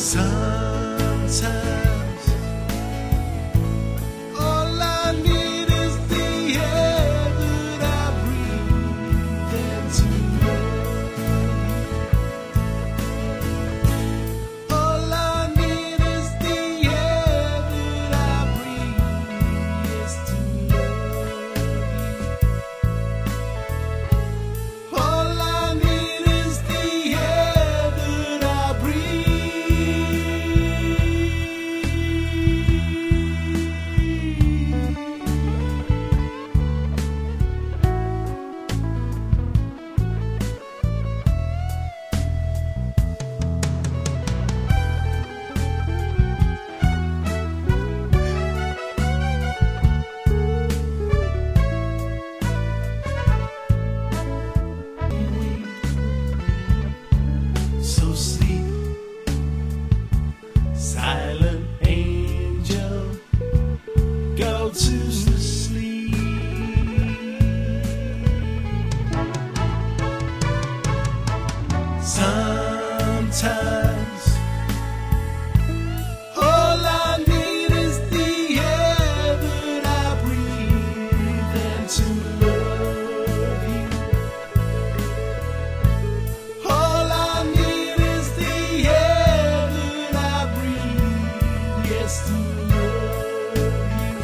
Sometimes all I need is the air that I breathe and to love. All I need is the air that I breathe is to love you. All I need is the air that I breathe. So sleep, silent angel, go to sleep. Sometimes all I need is the air that I breathe and to love you. All I need is the air that I breathe, yes, to love you.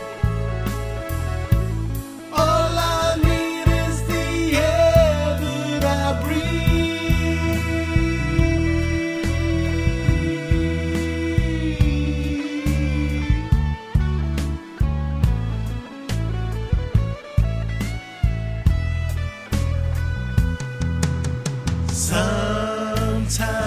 All I need is the air that I breathe. Sometimes